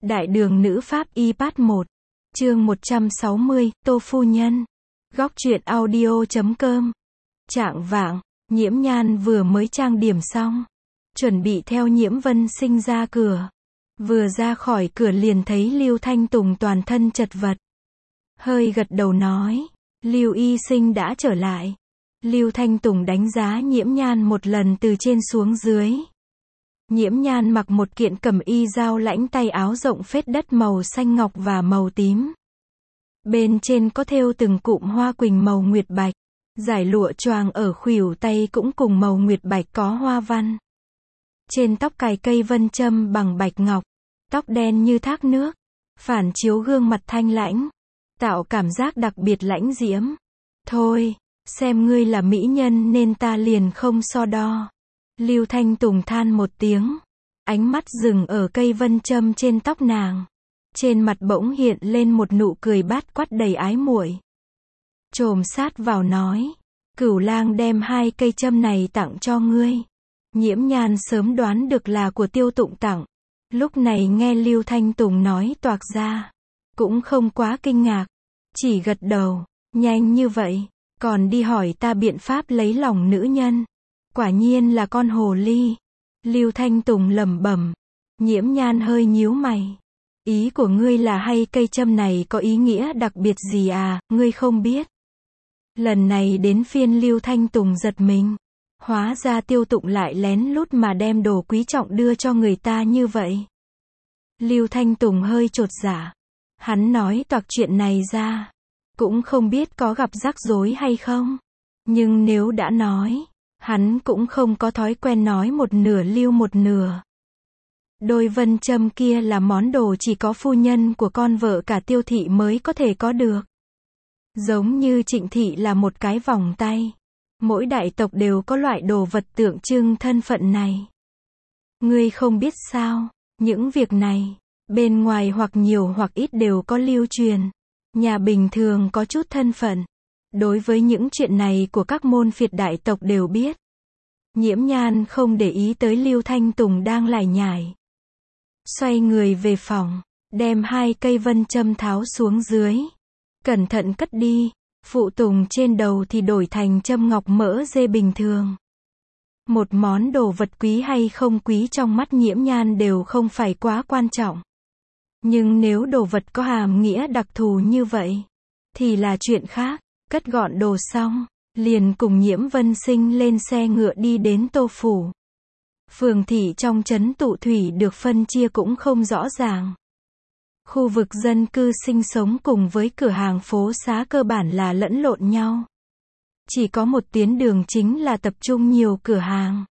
Đại đường nữ pháp y part 1. Chương 160, Tô Phu Nhân. Góc truyện audio.com. Chạng vạng, Nhiễm Nhan vừa mới trang điểm xong, chuẩn bị theo Nhiễm Vân Sinh ra cửa. Vừa ra khỏi cửa liền thấy Lưu Thanh Tùng toàn thân chật vật. Hơi gật đầu nói, Lưu y sinh đã trở lại. Lưu Thanh Tùng đánh giá Nhiễm Nhan một lần từ trên xuống dưới. Nhiễm Nhan mặc một kiện cẩm y dao lãnh tay áo rộng phết đất màu xanh ngọc và màu tím. Bên trên có thêu từng cụm hoa quỳnh màu nguyệt bạch. Dải lụa choàng ở khuỷu tay cũng cùng màu nguyệt bạch có hoa văn. Trên tóc cài cây vân châm bằng bạch ngọc. Tóc đen như thác nước. Phản chiếu gương mặt thanh lãnh. Tạo cảm giác đặc biệt lãnh diễm. Thôi, xem ngươi là mỹ nhân nên ta liền không so đo. Lưu Thanh Tùng than một tiếng. Ánh mắt dừng ở cây vân châm trên tóc nàng. Trên mặt bỗng hiện lên một nụ cười bát quát đầy ái muội. Chồm sát vào nói, Cửu lang đem 2 cây châm này tặng cho ngươi. Nhiễm Nhan sớm đoán được là của Tiêu Tụng tặng. Lúc này nghe Lưu Thanh Tùng nói toạc ra, cũng không quá kinh ngạc, chỉ gật đầu. Nhanh như vậy, còn đi hỏi ta biện pháp lấy lòng nữ nhân. Quả nhiên là con hồ ly. Lưu Thanh Tùng lẩm bẩm. Nhiễm Nhan hơi nhíu mày. Ý của ngươi là hay cây châm này có ý nghĩa đặc biệt gì à, ngươi không biết. Lần này đến phiên Lưu Thanh Tùng giật mình. Hóa ra Tiêu Tụng lại lén lút mà đem đồ quý trọng đưa cho người ta như vậy. Lưu Thanh Tùng hơi chột dạ. Hắn nói toạc chuyện này ra, cũng không biết có gặp rắc rối hay không. Nhưng nếu đã nói, hắn cũng không có thói quen nói một nửa lưu một nửa. Đôi vân châm kia là món đồ chỉ có phu nhân của con vợ cả Tiêu thị mới có thể có được. Giống như Trịnh thị là một cái vòng tay. Mỗi đại tộc đều có loại đồ vật tượng trưng thân phận này. Ngươi không biết sao, những việc này, bên ngoài hoặc nhiều hoặc ít đều có lưu truyền. Nhà bình thường có chút thân phận. Đối với những chuyện này của các môn phiệt đại tộc đều biết. Nhiễm Nhan không để ý tới Lưu Thanh Tùng đang lải nhải. Xoay người về phòng, đem 2 cây vân châm tháo xuống dưới. Cẩn thận cất đi, phụ tùng trên đầu thì đổi thành châm ngọc mỡ dê bình thường. Một món đồ vật quý hay không quý trong mắt Nhiễm Nhan đều không phải quá quan trọng. Nhưng nếu đồ vật có hàm nghĩa đặc thù như vậy, thì là chuyện khác. Cất gọn đồ xong, liền cùng Nhiễm Vân Sinh lên xe ngựa đi đến Tô Phủ. Phường thị trong trấn Tụ Thủy được phân chia cũng không rõ ràng. Khu vực dân cư sinh sống cùng với cửa hàng phố xá cơ bản là lẫn lộn nhau. Chỉ có một tuyến đường chính là tập trung nhiều cửa hàng.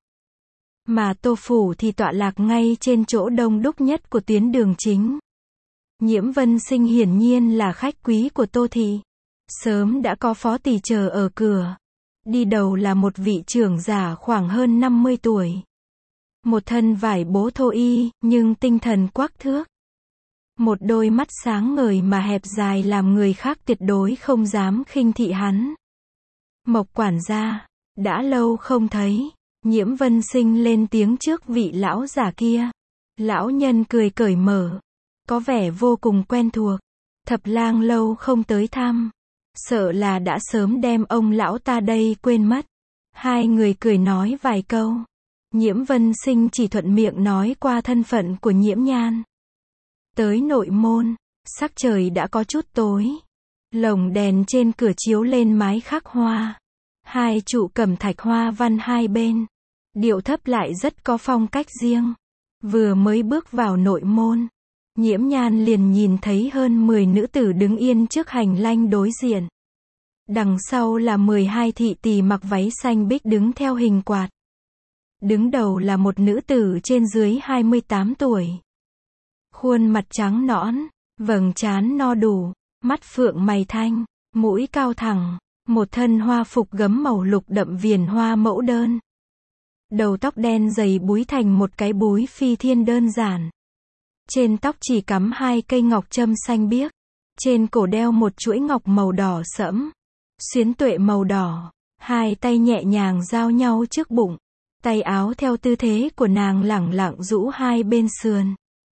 Mà Tô Phủ thì tọa lạc ngay trên chỗ đông đúc nhất của tuyến đường chính. Nhiễm Vân Sinh hiển nhiên là khách quý của Tô thị. Sớm đã có phó tỳ chờ ở cửa. Đi đầu là một vị trưởng giả khoảng hơn 50 tuổi. Một thân vải bố thô y, nhưng tinh thần quắc thước. Một đôi mắt sáng ngời mà hẹp dài làm người khác tuyệt đối không dám khinh thị hắn. Mộc quản gia, đã lâu không thấy. Nhiễm Vân Sinh lên tiếng trước vị lão giả kia. Lão nhân cười cởi mở, có vẻ vô cùng quen thuộc. Thập lang lâu không tới thăm, sợ là đã sớm đem ông lão ta đây quên mất. 2 người cười nói vài câu. Nhiễm Vân Sinh chỉ thuận miệng nói qua thân phận của Nhiễm Nhan. Tới nội môn, sắc trời đã có chút tối. Lồng đèn trên cửa chiếu lên mái khắc hoa. 2 trụ cẩm thạch hoa văn hai bên. Điệu thấp lại rất có phong cách riêng. Vừa mới bước vào nội môn, Nhiễm Nhan liền nhìn thấy hơn 10 nữ tử đứng yên trước hành lang đối diện. Đằng sau là 12 thị tỳ mặc váy xanh bích đứng theo hình quạt. Đứng đầu là một nữ tử trên dưới 28 tuổi. Khuôn mặt trắng nõn, vầng trán no đủ, mắt phượng mày thanh, mũi cao thẳng, một thân hoa phục gấm màu lục đậm viền hoa mẫu đơn. Đầu tóc đen dày búi thành một cái búi phi thiên đơn giản. Trên tóc chỉ cắm 2 cây ngọc châm xanh biếc. Trên cổ đeo một chuỗi ngọc màu đỏ sẫm. Xuyến tuệ màu đỏ. 2 tay nhẹ nhàng giao nhau trước bụng. Tay áo theo tư thế của nàng lẳng lặng rũ hai bên sườn.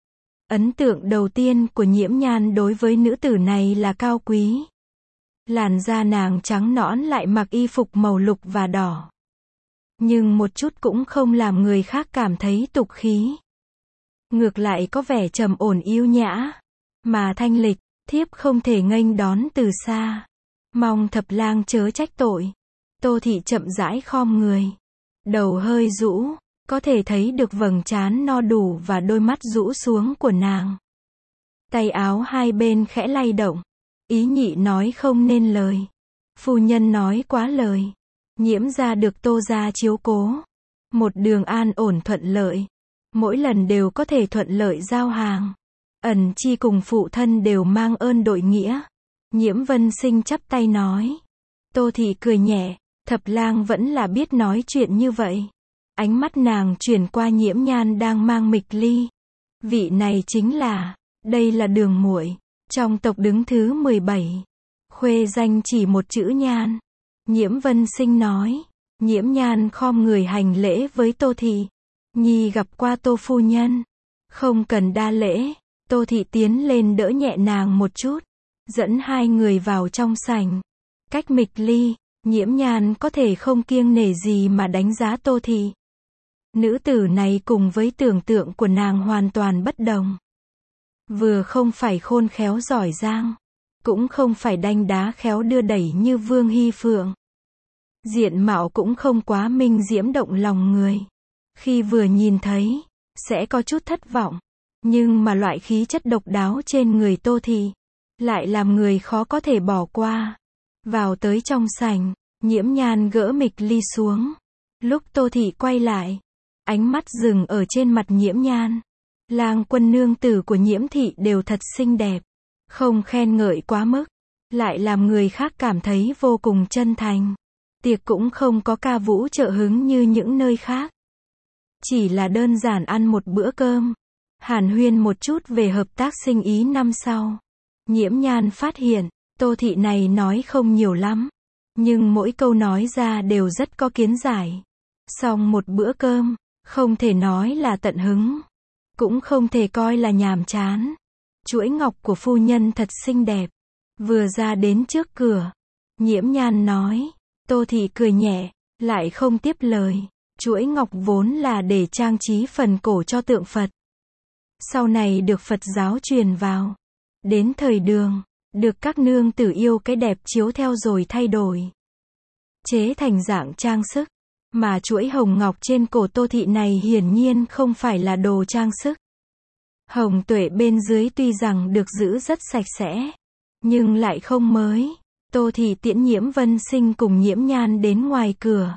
Ấn tượng đầu tiên của Nhiễm Nhan đối với nữ tử này là cao quý. Làn da nàng trắng nõn lại mặc y phục màu lục và đỏ. Nhưng một chút cũng không làm người khác cảm thấy tục khí. Ngược lại có vẻ trầm ổn yêu nhã. Mà thanh lịch, thiếp không thể nghênh đón từ xa. Mong thập lang chớ trách tội. Tô Thị chậm rãi khom người. Đầu hơi rũ, có thể thấy được vầng trán no đủ và đôi mắt rũ xuống của nàng. Tay áo hai bên khẽ lay động. Ý nhị nói không nên lời. Phu nhân nói quá lời. Nhiễm gia được Tô gia chiếu cố. Một đường an ổn thuận lợi. Mỗi lần đều có thể thuận lợi giao hàng. Ẩn chi cùng phụ thân đều mang ơn đội nghĩa. Nhiễm Vân Sinh chắp tay nói. Tô Thị cười nhẹ. Thập lang vẫn là biết nói chuyện như vậy. Ánh mắt nàng chuyển qua Nhiễm Nhan đang mang mịch ly. Vị này chính là, đây là Đường muội, trong tộc đứng thứ 17. Khuê danh chỉ một chữ Nhan. Nhiễm Vân Sinh nói. Nhiễm Nhan khom người hành lễ với Tô Thị. Nhi gặp qua Tô phu nhân. Không cần đa lễ. Tô Thị tiến lên đỡ nhẹ nàng một chút. Dẫn hai người vào trong sảnh. Cách mịch ly, Nhiễm Nhan có thể không kiêng nể gì mà đánh giá Tô Thị. Nữ tử này cùng với tưởng tượng của nàng hoàn toàn bất đồng. Vừa không phải khôn khéo giỏi giang, cũng không phải đanh đá khéo đưa đẩy như Vương Hy Phượng. Diện mạo cũng không quá minh diễm động lòng người. Khi vừa nhìn thấy, sẽ có chút thất vọng. Nhưng mà loại khí chất độc đáo trên người Tô Thị, lại làm người khó có thể bỏ qua. Vào tới trong sảnh, Nhiễm Nhan gỡ mịch ly xuống. Lúc Tô Thị quay lại, ánh mắt dừng ở trên mặt Nhiễm Nhan. Lang quân nương tử của Nhiễm thị đều thật xinh đẹp. Không khen ngợi quá mức, lại làm người khác cảm thấy vô cùng chân thành. Tiệc cũng không có ca vũ trợ hứng như những nơi khác. Chỉ là đơn giản ăn một bữa cơm. Hàn huyên một chút về hợp tác sinh ý năm sau. Nhiễm Nhan phát hiện, Tô Thị này nói không nhiều lắm. Nhưng mỗi câu nói ra đều rất có kiến giải. Xong một bữa cơm, không thể nói là tận hứng. Cũng không thể coi là nhàm chán. Chuỗi ngọc của phu nhân thật xinh đẹp. Vừa ra đến trước cửa, Nhiễm Nhan nói. Tô Thị cười nhẹ, lại không tiếp lời. Chuỗi ngọc vốn là để trang trí phần cổ cho tượng Phật. Sau này được Phật giáo truyền vào. Đến thời Đường, được các nương tử yêu cái đẹp chiếu theo rồi thay đổi. Chế thành dạng trang sức. Mà chuỗi hồng ngọc trên cổ Tô Thị này hiển nhiên không phải là đồ trang sức. Hồng tuệ bên dưới tuy rằng được giữ rất sạch sẽ, nhưng lại không mới. Tô Thị tiễn Nhiễm Vân Sinh cùng Nhiễm Nhan đến ngoài cửa.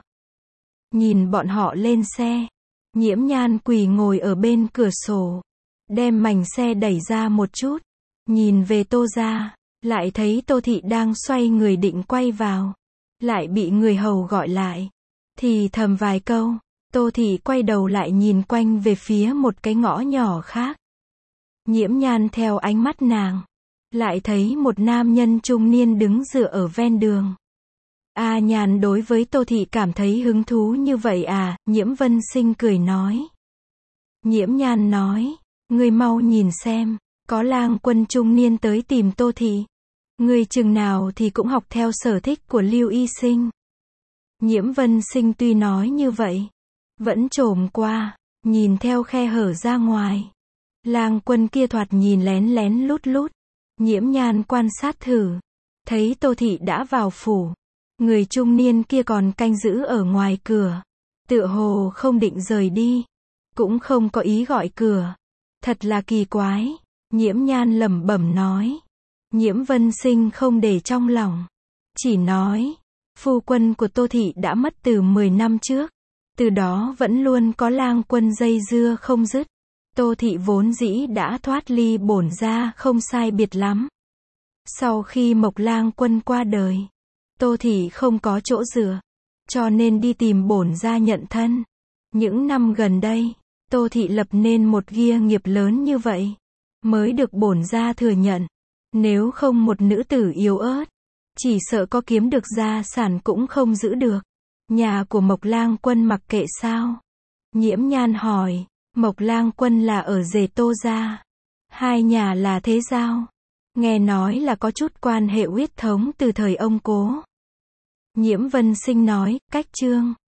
Nhìn bọn họ lên xe, Nhiễm Nhan quỳ ngồi ở bên cửa sổ, đem mảnh xe đẩy ra một chút, nhìn về Tô gia, lại thấy Tô Thị đang xoay người định quay vào, lại bị người hầu gọi lại. Thì thầm vài câu, Tô Thị quay đầu lại nhìn quanh về phía một cái ngõ nhỏ khác. Nhiễm Nhan theo ánh mắt nàng, lại thấy một nam nhân trung niên đứng dựa ở ven đường. A Nhan đối với Tô Thị cảm thấy hứng thú như vậy à, Nhiễm Vân Sinh cười nói. Nhiễm Nhan nói, ngươi mau nhìn xem, có lang quân trung niên tới tìm Tô Thị. Ngươi chừng nào thì cũng học theo sở thích của Lưu Y Sinh. Nhiễm Vân Sinh tuy nói như vậy, vẫn trồm qua, nhìn theo khe hở ra ngoài. Lang quân kia thoạt nhìn lén lén lút lút. Nhiễm Nhan quan sát thử, thấy Tô Thị đã vào phủ. Người trung niên kia còn canh giữ ở ngoài cửa. Tựa hồ không định rời đi, cũng không có ý gọi cửa. Thật là kỳ quái. Nhiễm Nhan lẩm bẩm nói. Nhiễm Vân Sinh không để trong lòng, chỉ nói, phu quân của Tô Thị đã mất từ 10 năm trước. Từ đó vẫn luôn có lang quân dây dưa không dứt. Tô Thị vốn dĩ đã thoát ly bổn gia không sai biệt lắm. Sau khi Mộc lang quân qua đời, Tô Thị không có chỗ dựa, cho nên đi tìm bổn gia nhận thân. Những năm gần đây, Tô Thị lập nên một gia nghiệp lớn như vậy, mới được bổn gia thừa nhận. Nếu không một nữ tử yếu ớt, chỉ sợ có kiếm được gia sản cũng không giữ được. Nhà của Mộc lang quân mặc kệ sao? Nhiễm Nhan hỏi. Mộc lang quân là ở rể Tô gia. Hai nhà là thế giao. Nghe nói là có chút quan hệ huyết thống từ thời ông cố. Nhiễm Vân Sinh nói, cách Trương